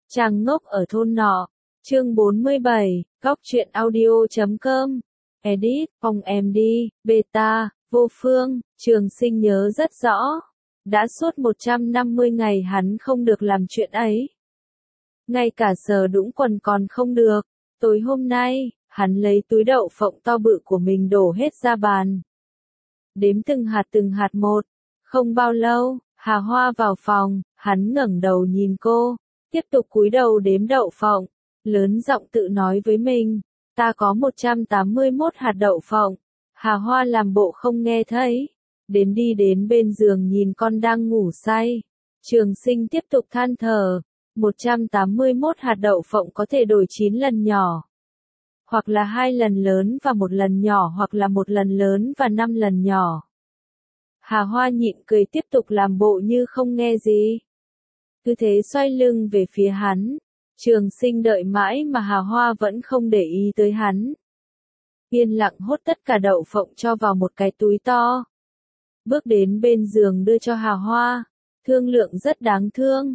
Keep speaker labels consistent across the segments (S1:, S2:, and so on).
S1: Chàng ngốc ở thôn nọ. Chương 47, Góc truyện audio.com. Edit, Phong MD, Beta, Vô Phương, Trường Sinh nhớ rất rõ. Đã suốt 150 ngày hắn không được làm chuyện ấy. Ngay cả sờ đũng quần còn không được. Tối hôm nay, hắn lấy túi đậu phộng to bự của mình đổ hết ra bàn. Đếm từng hạt một. Không bao lâu, Hà Hoa vào phòng, hắn ngẩng đầu nhìn cô, tiếp tục cúi đầu đếm đậu phộng, lớn giọng tự nói với mình, ta có 181 hạt đậu phộng. Hà Hoa làm bộ không nghe thấy, đi đến bên giường nhìn con đang ngủ say. Trường Sinh tiếp tục than thở, 181 hạt đậu phộng có thể đổi 9 lần nhỏ. Hoặc là 2 lần lớn và 1 lần nhỏ, hoặc là 1 lần lớn và 5 lần nhỏ. Hà Hoa nhịn cười tiếp tục làm bộ như không nghe gì. Cứ thế xoay lưng về phía hắn. Trường Sinh đợi mãi mà Hà Hoa vẫn không để ý tới hắn. Yên lặng hốt tất cả đậu phộng cho vào một cái túi to. Bước đến bên giường đưa cho Hà Hoa. Thương lượng rất đáng thương.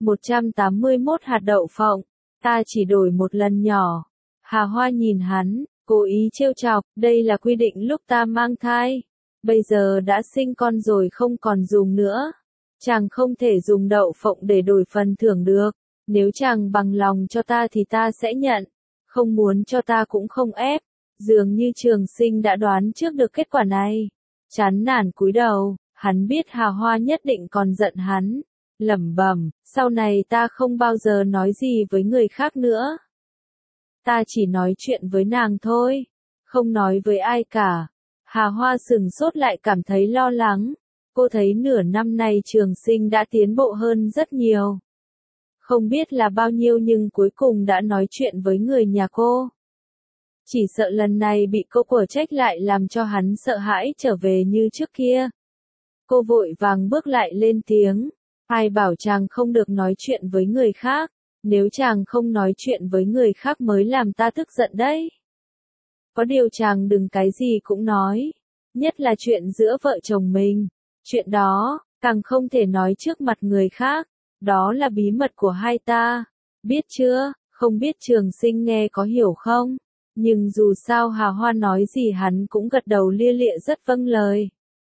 S1: 181 hạt đậu phộng. Ta chỉ đổi 1 lần nhỏ. Hà Hoa nhìn hắn, cố ý trêu chọc, đây là quy định lúc ta mang thai. Bây giờ đã sinh con rồi không còn dùng nữa. Chàng không thể dùng đậu phộng để đổi phần thưởng được. Nếu chàng bằng lòng cho ta thì ta sẽ nhận. Không muốn cho ta cũng không ép. Dường như Trường Sinh đã đoán trước được kết quả này. Chán nản cúi đầu, hắn biết Hà Hoa nhất định còn giận hắn. Lẩm bẩm, sau này ta không bao giờ nói gì với người khác nữa. Ta chỉ nói chuyện với nàng thôi. Không nói với ai cả. Hà Hoa sừng sốt lại cảm thấy lo lắng. Cô thấy nửa năm nay Trường Sinh đã tiến bộ hơn rất nhiều. Không biết là bao nhiêu nhưng cuối cùng đã nói chuyện với người nhà cô. Chỉ sợ lần này bị cô quở trách lại làm cho hắn sợ hãi trở về như trước kia. Cô vội vàng bước lại lên tiếng. Ai bảo chàng không được nói chuyện với người khác. Nếu chàng không nói chuyện với người khác mới làm ta tức giận đấy. Có điều chàng đừng cái gì cũng nói. Nhất là chuyện giữa vợ chồng mình. Chuyện đó, càng không thể nói trước mặt người khác. Đó là bí mật của hai ta. Biết chưa, không biết Trường Sinh nghe có hiểu không? Nhưng dù sao Hà Hoa nói gì hắn cũng gật đầu lia lịa rất vâng lời.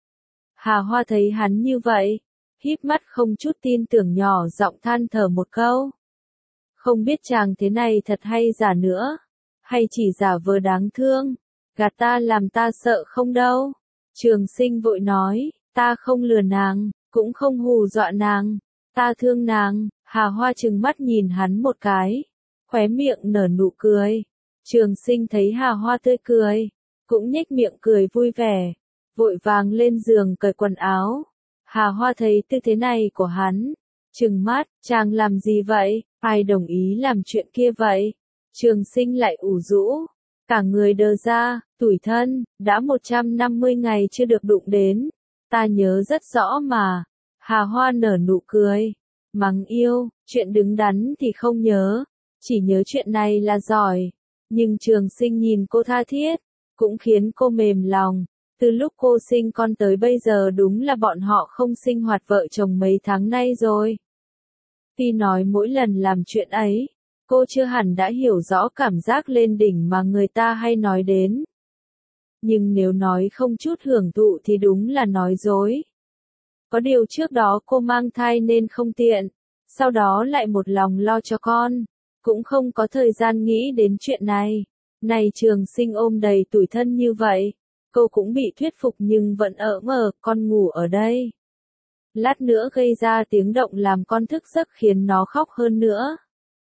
S1: Hà Hoa thấy hắn như vậy, híp mắt không chút tin tưởng nhỏ giọng than thở một câu. Không biết chàng thế này thật hay giả nữa, hay chỉ giả vờ đáng thương, gạt ta làm ta sợ không đâu. Trường Sinh vội nói, ta không lừa nàng, cũng không hù dọa nàng, ta thương nàng. Hà Hoa trừng mắt nhìn hắn một cái, khóe miệng nở nụ cười. Trường Sinh thấy Hà Hoa tươi cười, cũng nhếch miệng cười vui vẻ, vội vàng lên giường cởi quần áo. Hà Hoa thấy tư thế này của hắn, trừng mắt, chàng làm gì vậy, ai đồng ý làm chuyện kia vậy? Trường Sinh lại ủ rũ, cả người đờ ra, tủi thân, đã 150 ngày chưa được đụng đến, ta nhớ rất rõ mà. Hà Hoa nở nụ cười, mắng yêu, chuyện đứng đắn thì không nhớ, chỉ nhớ chuyện này là giỏi. Nhưng Trường Sinh nhìn cô tha thiết, cũng khiến cô mềm lòng. Từ lúc cô sinh con tới bây giờ đúng là bọn họ không sinh hoạt vợ chồng mấy tháng nay rồi. Tuy nói mỗi lần làm chuyện ấy, cô chưa hẳn đã hiểu rõ cảm giác lên đỉnh mà người ta hay nói đến. Nhưng nếu nói không chút hưởng thụ thì đúng là nói dối. Có điều trước đó cô mang thai nên không tiện, sau đó lại một lòng lo cho con, cũng không có thời gian nghĩ đến chuyện này. Này Trường Sinh ôm đầy tủi thân như vậy, cô cũng bị thuyết phục nhưng vẫn con ngủ ở đây. Lát nữa gây ra tiếng động làm con thức giấc khiến nó khóc hơn nữa.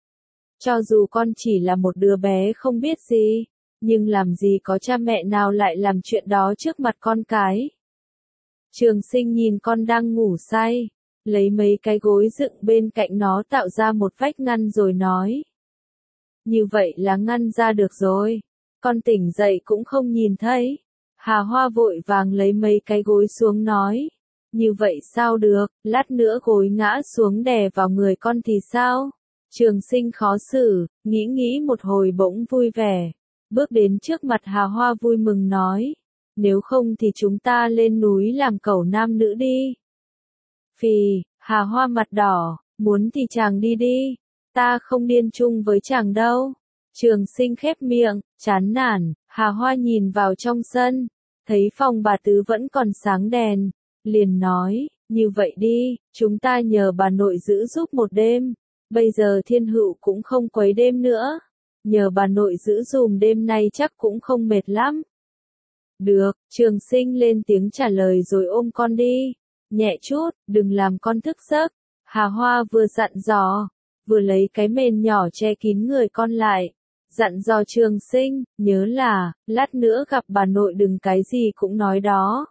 S1: Cho dù con chỉ là một đứa bé không biết gì, nhưng làm gì có cha mẹ nào lại làm chuyện đó trước mặt con cái. Trường Sinh nhìn con đang ngủ say, lấy mấy cái gối dựng bên cạnh nó tạo ra một vách ngăn rồi nói. Như vậy là ngăn ra được rồi, con tỉnh dậy cũng không nhìn thấy. Hà Hoa vội vàng lấy mấy cái gối xuống nói. Như vậy sao được, lát nữa gối ngã xuống đè vào người con thì sao? Trường Sinh khó xử, nghĩ một hồi bỗng vui vẻ. Bước đến trước mặt Hà Hoa vui mừng nói. Nếu không thì chúng ta lên núi làm cẩu nam nữ đi. Phì, Hà Hoa mặt đỏ, muốn thì chàng đi đi. ta không điên chung với chàng đâu. Trường Sinh khép miệng, chán nản, Hà Hoa nhìn vào trong sân, thấy phòng bà Tứ vẫn còn sáng đèn, liền nói, như vậy đi, chúng ta nhờ bà nội giữ giúp một đêm, bây giờ Thiên Hữu cũng không quấy đêm nữa, nhờ bà nội giữ dùm đêm nay chắc cũng không mệt lắm. Được, Trường Sinh lên tiếng trả lời rồi ôm con đi, nhẹ chút, đừng làm con thức giấc. Hà Hoa vừa dặn dò, vừa lấy cái mền nhỏ che kín người con lại, dặn dò Trường Sinh, nhớ là, lát nữa gặp bà nội đừng cái gì cũng nói đó,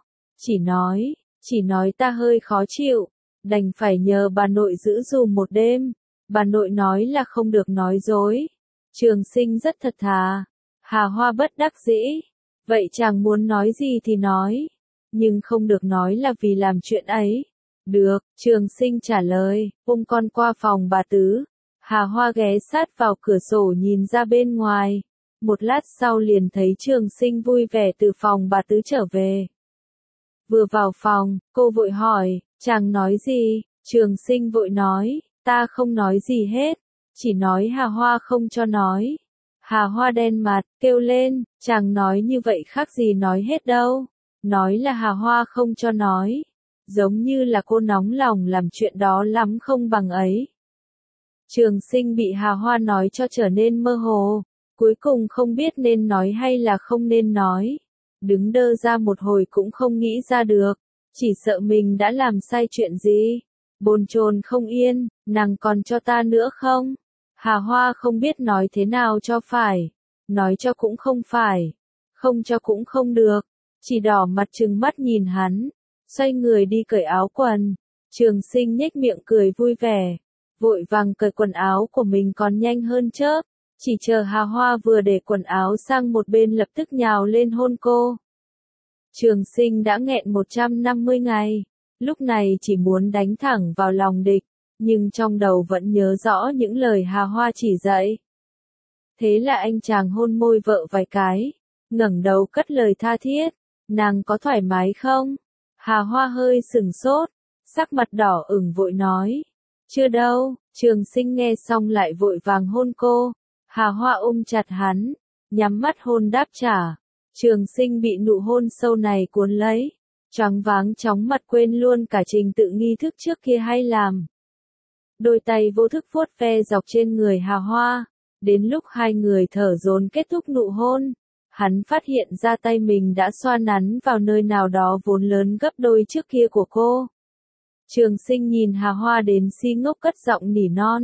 S1: chỉ nói ta hơi khó chịu, đành phải nhờ bà nội giữ dùm một đêm, bà nội nói là không được nói dối. Trường Sinh rất thật thà, Hà Hoa bất đắc dĩ, vậy chàng muốn nói gì thì nói, nhưng không được nói là vì làm chuyện ấy. Được, Trường Sinh trả lời, ôm con qua phòng bà Tứ. Hà Hoa ghé sát vào cửa sổ nhìn ra bên ngoài. Một lát sau liền thấy Trường Sinh vui vẻ từ phòng bà Tứ trở về. Vừa vào phòng, cô vội hỏi, chàng nói gì? Trường Sinh vội nói, ta không nói gì hết, chỉ nói Hà Hoa không cho nói. Hà Hoa đen mặt, kêu lên, chàng nói như vậy khác gì nói hết đâu. Nói là Hà Hoa không cho nói. Giống như là cô nóng lòng làm chuyện đó lắm không bằng ấy. Trường Sinh bị Hà Hoa nói cho trở nên mơ hồ, cuối cùng không biết nên nói hay là không nên nói. Đứng đơ ra một hồi cũng không nghĩ ra được, chỉ sợ mình đã làm sai chuyện gì. Bồn chồn không yên, nàng còn cho ta nữa không? Hà Hoa không biết nói thế nào cho phải, nói cho cũng không phải, không cho cũng không được, chỉ đỏ mặt trừng mắt nhìn hắn, xoay người đi cởi áo quần. Trường Sinh nhếch miệng cười vui vẻ, vội vàng cởi quần áo của mình còn nhanh hơn chớp, chỉ chờ Hà Hoa vừa để quần áo sang một bên lập tức nhào lên hôn cô. Trường Sinh đã nghẹn 150 ngày, lúc này chỉ muốn đánh thẳng vào lòng địch, nhưng trong đầu vẫn nhớ rõ những lời Hà Hoa chỉ dạy. Thế là anh chàng hôn môi vợ vài cái, ngẩng đầu cất lời tha thiết, nàng có thoải mái không? Hà Hoa hơi sừng sốt, sắc mặt đỏ ửng vội nói, chưa đâu. Trường Sinh nghe xong lại vội vàng hôn cô, Hà Hoa ôm chặt hắn, nhắm mắt hôn đáp trả. Trường Sinh bị nụ hôn sâu này cuốn lấy, choáng váng chóng mặt quên luôn cả trình tự nghi thức trước kia hay làm. Đôi tay vô thức vuốt ve dọc trên người Hà Hoa, đến lúc hai người thở dồn kết thúc nụ hôn, hắn phát hiện ra tay mình đã xoa nắn vào nơi nào đó vốn lớn gấp đôi trước kia của cô. Trường Sinh nhìn Hà Hoa đến si ngốc cất giọng nỉ non.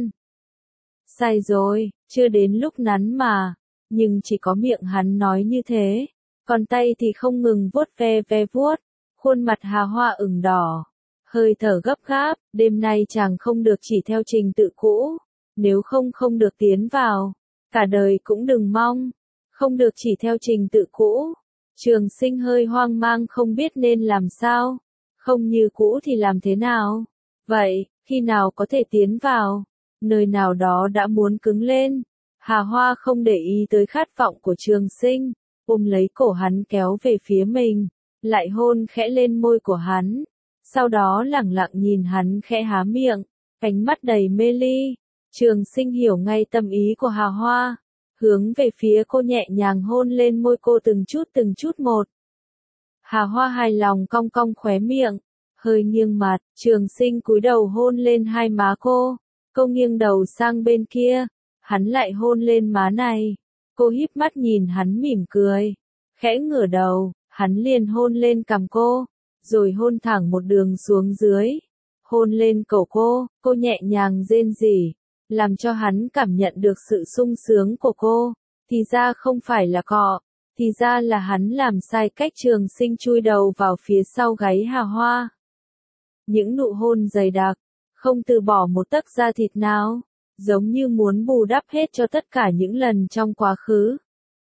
S1: Sai rồi, chưa đến lúc nắn mà, nhưng chỉ có miệng hắn nói như thế, còn tay thì không ngừng vuốt ve vuốt, khuôn mặt Hà Hoa ửng đỏ, hơi thở gấp gáp, đêm nay chàng không được chỉ theo trình tự cũ, nếu không được tiến vào, cả đời cũng đừng mong, không được chỉ theo trình tự cũ. Trường Sinh hơi hoang mang không biết nên làm sao, không như cũ thì làm thế nào, vậy, khi nào có thể tiến vào, nơi nào đó đã muốn cứng lên. Hà Hoa không để ý tới khát vọng của Trường Sinh, ôm lấy cổ hắn kéo về phía mình, lại hôn khẽ lên môi của hắn, sau đó lẳng lặng nhìn hắn khẽ há miệng, ánh mắt đầy mê ly. Trường Sinh hiểu ngay tâm ý của Hà Hoa, hướng về phía cô nhẹ nhàng hôn lên môi cô từng chút một. Hà Hoa hài lòng cong cong khóe miệng, hơi nghiêng mặt, Trường Sinh cúi đầu hôn lên hai má cô nghiêng đầu sang bên kia, hắn lại hôn lên má này, cô híp mắt nhìn hắn mỉm cười, khẽ ngửa đầu, hắn liền hôn lên cằm cô, rồi hôn thẳng một đường xuống dưới, hôn lên cổ cô nhẹ nhàng rên rỉ, làm cho hắn cảm nhận được sự sung sướng của cô, thì ra không phải là cọ, thì ra là hắn làm sai cách. Trường Sinh chui đầu vào phía sau gáy Hà Hoa. Những nụ hôn dày đặc, không từ bỏ một tấc da thịt nào, giống như muốn bù đắp hết cho tất cả những lần trong quá khứ.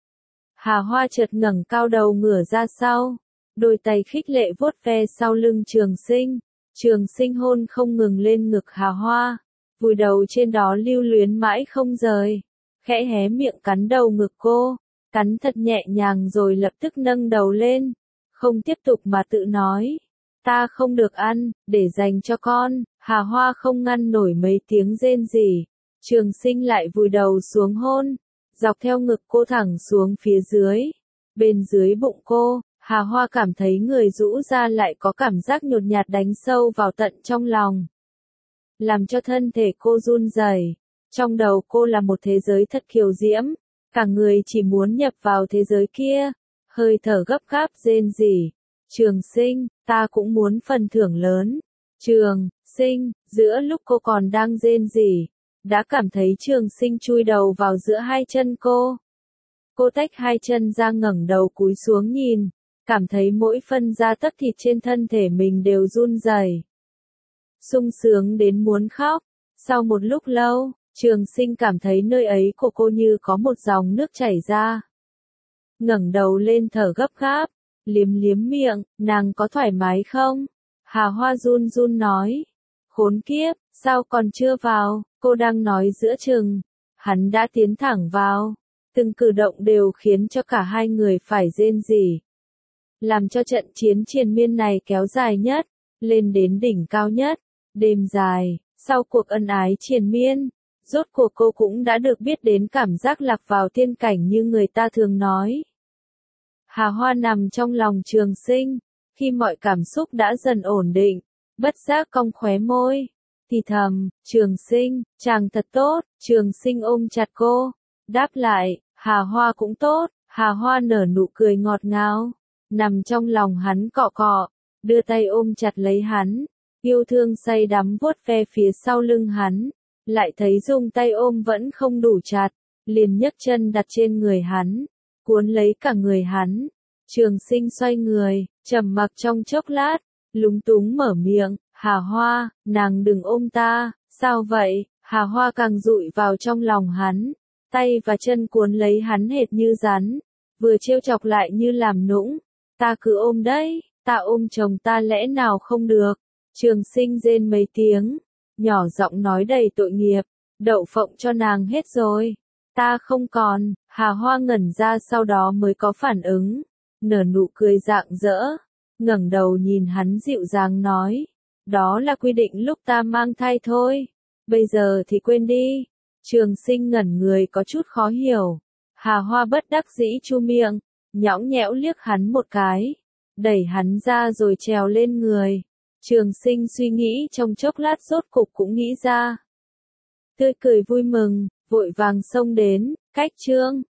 S1: Hà Hoa chợt ngẩng cao đầu ngửa ra sau, đôi tay khích lệ vuốt ve sau lưng Trường Sinh. Trường Sinh hôn không ngừng lên ngực Hà Hoa, vùi đầu trên đó lưu luyến mãi không rời, khẽ hé miệng cắn đầu ngực cô, cắn thật nhẹ nhàng rồi lập tức nâng đầu lên, không tiếp tục mà tự nói, ta không được ăn, để dành cho con. Hà Hoa không ngăn nổi mấy tiếng rên rỉ, Trường Sinh lại vùi đầu xuống hôn, dọc theo ngực cô thẳng xuống phía dưới. Bên dưới bụng cô, Hà Hoa cảm thấy người rũ ra lại có cảm giác nhột nhạt đánh sâu vào tận trong lòng, làm cho thân thể cô run rẩy. Trong đầu cô là một thế giới thật kiều diễm, cả người chỉ muốn nhập vào thế giới kia, hơi thở gấp gáp rên rỉ. Trường Sinh, ta cũng muốn phần thưởng lớn. Trường Sinh, giữa lúc cô còn đang rên rỉ, đã cảm thấy Trường Sinh chui đầu vào giữa hai chân cô. Cô tách hai chân ra ngẩng đầu cúi xuống nhìn, cảm thấy mỗi phân da tấc thịt trên thân thể mình đều run rẩy, sung sướng đến muốn khóc. Sau một lúc lâu, Trường Sinh cảm thấy nơi ấy của cô như có một dòng nước chảy ra. Ngẩng đầu lên thở gấp gáp, liếm liếm miệng, nàng có thoải mái không? Hà Hoa run run nói. Khốn kiếp, sao còn chưa vào? Cô đang nói giữa chừng, hắn đã tiến thẳng vào. Từng cử động đều khiến cho cả hai người phải rên rỉ, làm cho trận chiến triền miên này kéo dài nhất, lên đến đỉnh cao nhất. Đêm dài, sau cuộc ân ái triền miên, rốt cuộc cô cũng đã được biết đến cảm giác lạc vào tiên cảnh như người ta thường nói. Hà Hoa nằm trong lòng Trường Sinh, khi mọi cảm xúc đã dần ổn định, bất giác cong khóe môi, thì thầm, Trường Sinh, chàng thật tốt. Trường Sinh ôm chặt cô, đáp lại, Hà Hoa cũng tốt. Hà Hoa nở nụ cười ngọt ngào, nằm trong lòng hắn cọ cọ, đưa tay ôm chặt lấy hắn, yêu thương say đắm vuốt ve phía sau lưng hắn, lại thấy dùng tay ôm vẫn không đủ chặt, liền nhấc chân đặt trên người hắn, cuốn lấy cả người hắn. Trường Sinh xoay người, trầm mặc trong chốc lát, lúng túng mở miệng, Hà Hoa, nàng đừng ôm ta. Sao vậy? Hà Hoa càng dụi vào trong lòng hắn, tay và chân cuốn lấy hắn hệt như rắn, vừa trêu chọc lại như làm nũng. Ta cứ ôm đấy, ta ôm chồng ta lẽ nào không được? Trường Sinh rên mấy tiếng, nhỏ giọng nói đầy tội nghiệp, đậu phộng cho nàng hết rồi. Ta không còn. Hà Hoa ngẩn ra sau đó mới có phản ứng, nở nụ cười rạng rỡ, ngẩng đầu nhìn hắn dịu dàng nói, đó là quy định lúc ta mang thai thôi, bây giờ thì quên đi. Trường Sinh ngẩn người có chút khó hiểu. Hà Hoa bất đắc dĩ chu miệng, nhõng nhẽo liếc hắn một cái, đẩy hắn ra rồi trèo lên người. Trường Sinh suy nghĩ trong chốc lát rốt cục cũng nghĩ ra. Tươi cười vui mừng, vội vàng xông đến, cách chương